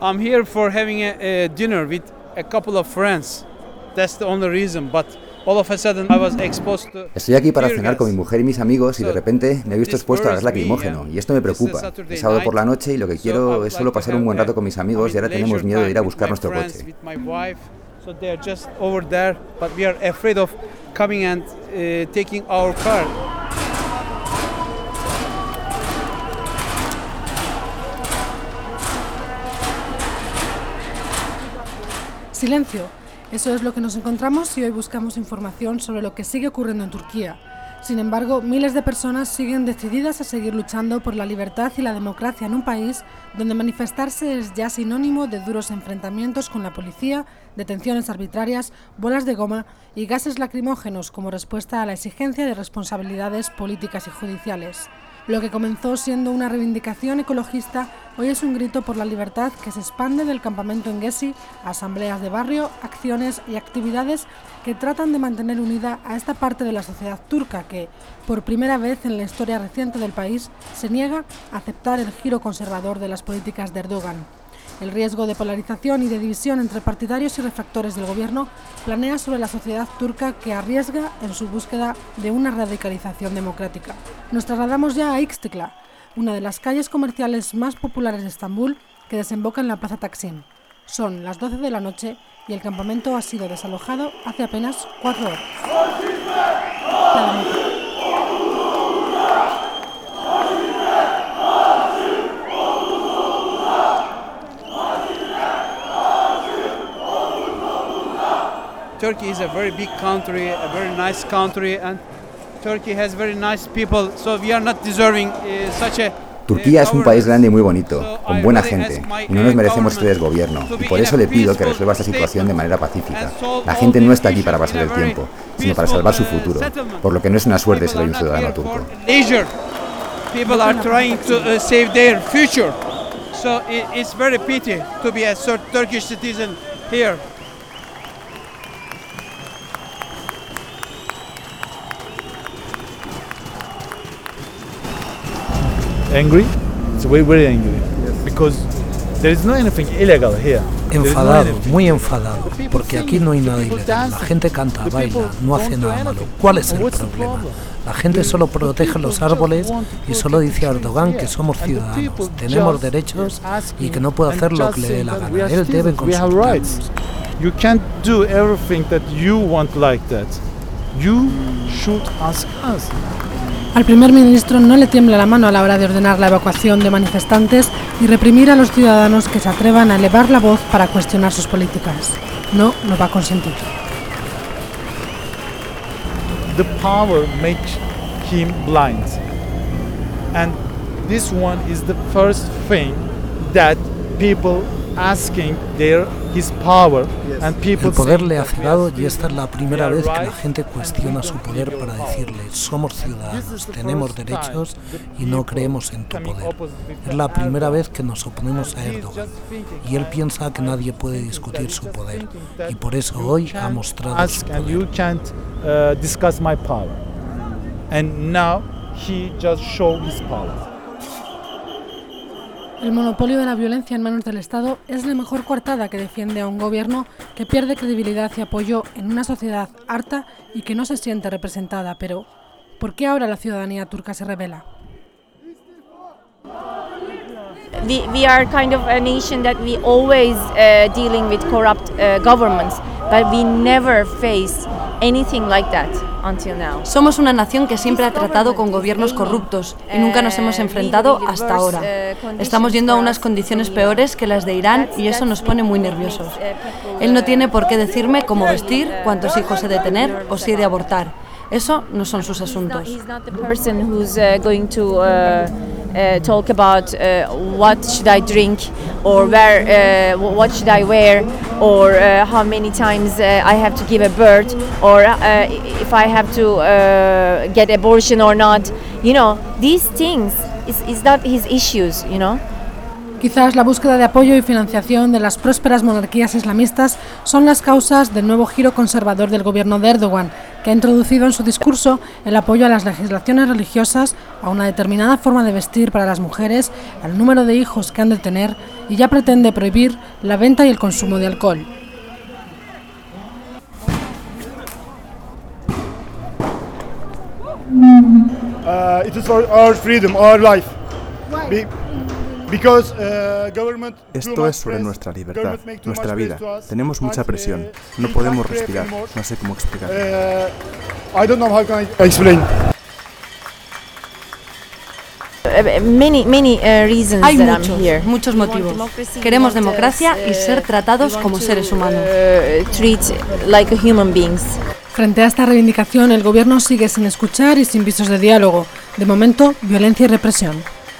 I'm here for having a dinner with a couple of friends. That's the only reason, but all of a sudden I was exposed to. Estoy aquí para cenar con mi mujer y mis amigos y de repente me he visto expuesto a gas lacrimógeno y esto me preocupa. Es sábado por la noche y lo que quiero es solo pasar un buen rato con mis amigos y ahora tenemos miedo de ir a buscar nuestro coche. So they are just over there, but we are afraid of coming and taking our car. Silencio. Eso es lo que nos encontramos si hoy buscamos información sobre lo que sigue ocurriendo en Turquía. Sin embargo, miles de personas siguen decididas a seguir luchando por la libertad y la democracia en un país donde manifestarse es ya sinónimo de duros enfrentamientos con la policía, detenciones arbitrarias, bolas de goma y gases lacrimógenos como respuesta a la exigencia de responsabilidades políticas y judiciales. Lo que comenzó siendo una reivindicación ecologista, hoy es un grito por la libertad que se expande del campamento en Gezi a asambleas de barrio, acciones y actividades que tratan de mantener unida a esta parte de la sociedad turca que, por primera vez en la historia reciente del país, se niega a aceptar el giro conservador de las políticas de Erdogan. El riesgo de polarización y de división entre partidarios y refractores del gobierno planea sobre la sociedad turca que arriesga en su búsqueda de una radicalización democrática. Nos trasladamos ya a Istiklal, una de las calles comerciales más populares de Estambul que desemboca en la Plaza Taksim. Son las 12 de la noche y el campamento ha sido desalojado hace apenas 4 horas. Turkey is a very big country, a very nice country, and Turkey has very nice people, so we are not deserving such a. Turquía es un país grande y muy bonito, con buena gente, y no nos merecemos este desgobierno, y por eso le pido que resuelva esta situación de manera pacífica. La gente no está aquí para pasar el tiempo, sino para salvar su futuro, por lo que no es una suerte ser hoy un ciudadano turco. People are trying to save their future, so it's very pity to be a Turkish citizen here. Angry? It's very angry. Because there is no anything illegal here. Enfadado, muy enfadado, porque aquí no hay nada ilegal. La gente canta, baila, no hace nada malo. ¿Cuál es el problema? La gente solo protege los árboles y solo dice a Erdogan que somos ciudadanos, tenemos derechos y que no puede hacer lo que le dé la gana. Él debe consultarnos. You can't do everything that you want like that. You should ask us. Al primer ministro no le tiembla la mano a la hora de ordenar la evacuación de manifestantes y reprimir a los ciudadanos que se atrevan a elevar la voz para cuestionar sus políticas. No lo va a consentir. The power makes him blind. And this one is the first thing that people asking his power. And people el poder le ha cegado y esta es la primera vez que la gente cuestiona su poder para decirle somos ciudadanos, tenemos derechos y no creemos en tu poder. Es la primera vez que nos oponemos a Erdogan y él piensa que nadie puede discutir su poder y por eso hoy ha mostrado su poder. You can't discuss my power. And now he just showed his power. El monopolio de la violencia en manos del Estado es la mejor coartada que defiende a un gobierno que pierde credibilidad y apoyo en una sociedad harta y que no se siente representada. Pero, ¿por qué ahora la ciudadanía turca se rebela? We are kind of a nation that we always dealing with corrupt governments, but we never face anything like that until now. Somos una nación que siempre ha tratado con gobiernos corruptos y nunca nos hemos enfrentado hasta ahora. Estamos yendo a unas condiciones peores que las de Irán y eso nos pone muy nerviosos. Él no tiene por qué decirme cómo vestir, cuántos hijos he de tener o si he de abortar. Eso no son sus asuntos. He's not the person who's going to talk about what should I drink or where, what should I wear or how many times I have to give a birth or if I have to get abortion or not. You know, these things is not his issues, you know. Quizás la búsqueda de apoyo y financiación de las prósperas monarquías islamistas son las causas del nuevo giro conservador del gobierno de Erdogan, que ha introducido en su discurso el apoyo a las legislaciones religiosas, a una determinada forma de vestir para las mujeres, al número de hijos que han de tener y ya pretende prohibir la venta y el consumo de alcohol. It is our freedom, our life. Esto es sobre nuestra libertad, nuestra vida. Tenemos mucha presión. No podemos respirar. No sé cómo explicarlo. I don't know how can I explain. Many reasons Hay that I'm here. muchos motivos. Queremos democracia y ser tratados como seres humanos. Treat like human beings. Frente a esta reivindicación, el gobierno sigue sin escuchar y sin visos de diálogo. De momento, violencia y represión.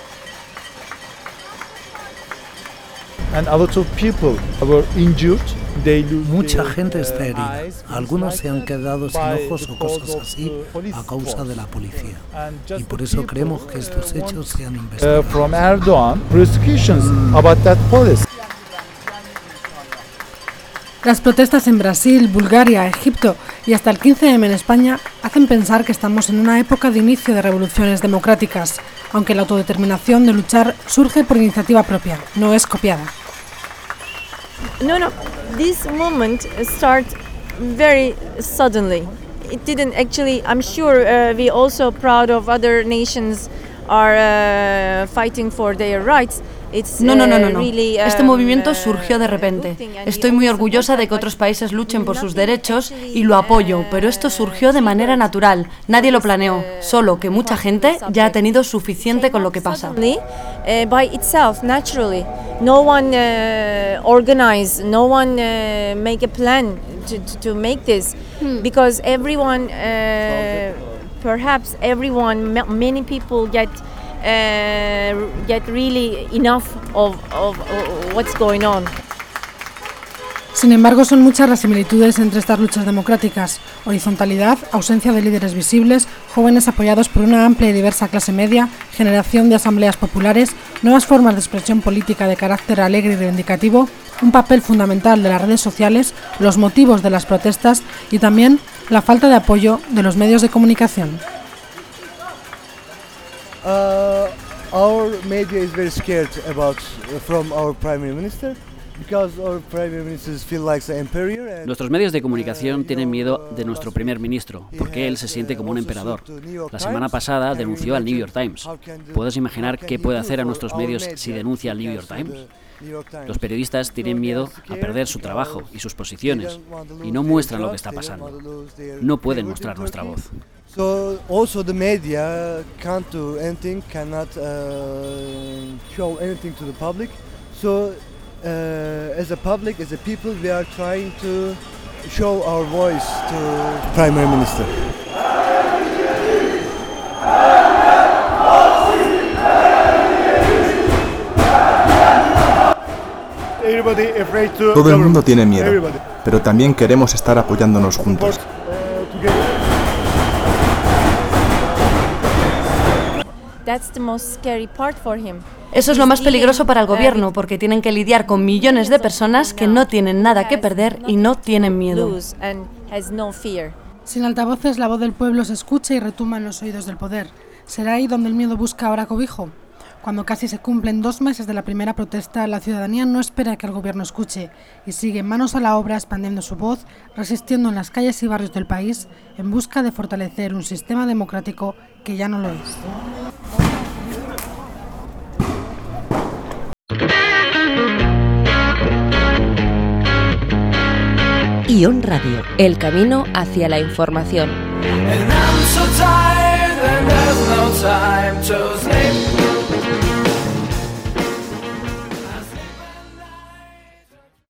And a lot of people were injured. Mucha gente está herida. Algunos se han quedado sin ojos o cosas así a causa de la policía. Y por eso creemos que estos hechos sean investigados. From Erdogan, prosecutions about that police. Las protestas en Brasil, Bulgaria, Egipto y hasta el 15M en España hacen pensar que estamos en una época de inicio de revoluciones democráticas, aunque la autodeterminación de luchar surge por iniciativa propia, no es copiada. No. This movement started very suddenly. It didn't actually. I'm sure we also proud of other nations are fighting for their rights. No. Este movimiento surgió de repente. Estoy muy orgullosa de que otros países luchen por sus derechos y lo apoyo, pero esto surgió de manera natural. Nadie lo planeó, solo que mucha gente ya ha tenido suficiente con lo que pasa. By itself, naturally. No one organized, no one make a plan to make this, because everyone, perhaps everyone, many people get really enough of what's going on. Sin embargo, son muchas las similitudes entre estas luchas democráticas: horizontalidad, ausencia de líderes visibles, jóvenes apoyados por una amplia y diversa clase media, generación de asambleas populares, nuevas formas de expresión política de carácter alegre y reivindicativo, un papel fundamental de las redes sociales, los motivos de las protestas y también la falta de apoyo de los medios de comunicación. Our media is very scared from our Prime Minister. Nuestros medios de comunicación tienen miedo de nuestro primer ministro, porque él se siente como un emperador. La semana pasada denunció al New York Times. ¿Puedes imaginar qué puede hacer a nuestros medios si denuncia al New York Times? Los periodistas tienen miedo a perder su trabajo y sus posiciones, y no muestran lo que está pasando. No pueden mostrar nuestra voz. So also the media can't do anything, cannot show anything to the public. So as a public, as a people, we are trying to show our voice to Prime Minister. Todo el mundo tiene miedo, pero también queremos estar apoyándonos juntos. Eso es lo más peligroso para el gobierno, porque tienen que lidiar con millones de personas que no tienen nada que perder y no tienen miedo. Sin altavoces, la voz del pueblo se escucha y retumba en los oídos del poder. ¿Será ahí donde el miedo busca ahora cobijo? Cuando casi se cumplen 2 meses de la primera protesta, la ciudadanía no espera que el gobierno escuche y sigue manos a la obra expandiendo su voz, resistiendo en las calles y barrios del país en busca de fortalecer un sistema democrático que ya no lo es. Ion Radio, el camino hacia la información.